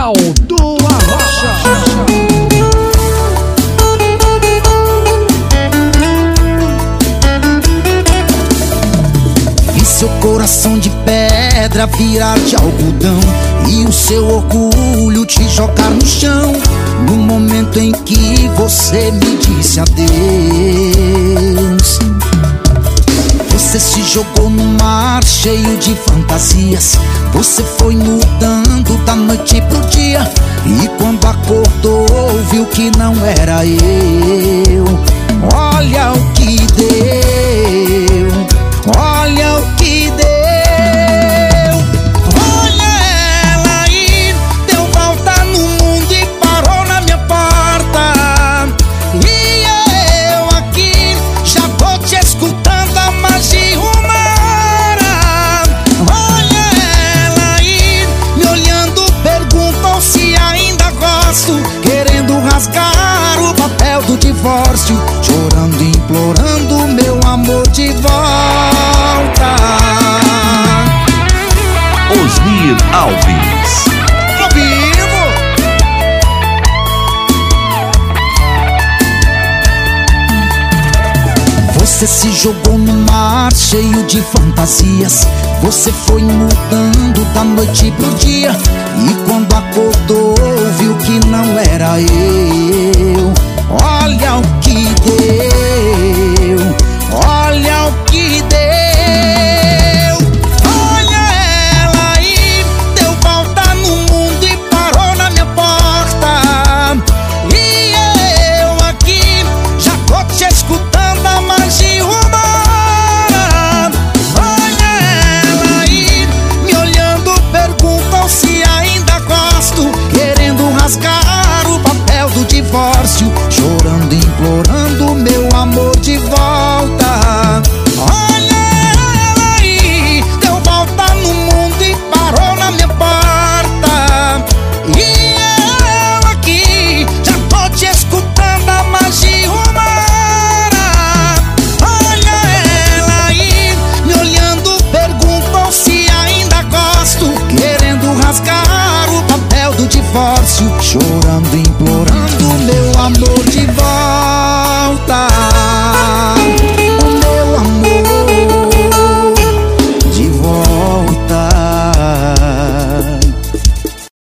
Geraldo Arrocha. Seu coração de pedra virar de algodão e o seu orgulho te jogar no chão. No momento em que você me disse adeus, você se jogou no mar cheio de fantasias. Você foi mudando da noite pro dia, e quando acordou viu que não era eu. Olha o que deu, olha o que deu. Olha ela aí, deu volta no mundo e parou na minha porta. E eu aqui já vou te escutando há mais de uma hora. Olha ela aí, me olhando, perguntou se ainda gosto, querendo rasgar o papel do divórcio, chorando e implorando meu amor de volta. Osmir Alves. Ao vivo. Você se jogou no mar cheio de fantasias. Você foi mudando da noite pro dia, e quando acordou viu que não era eu.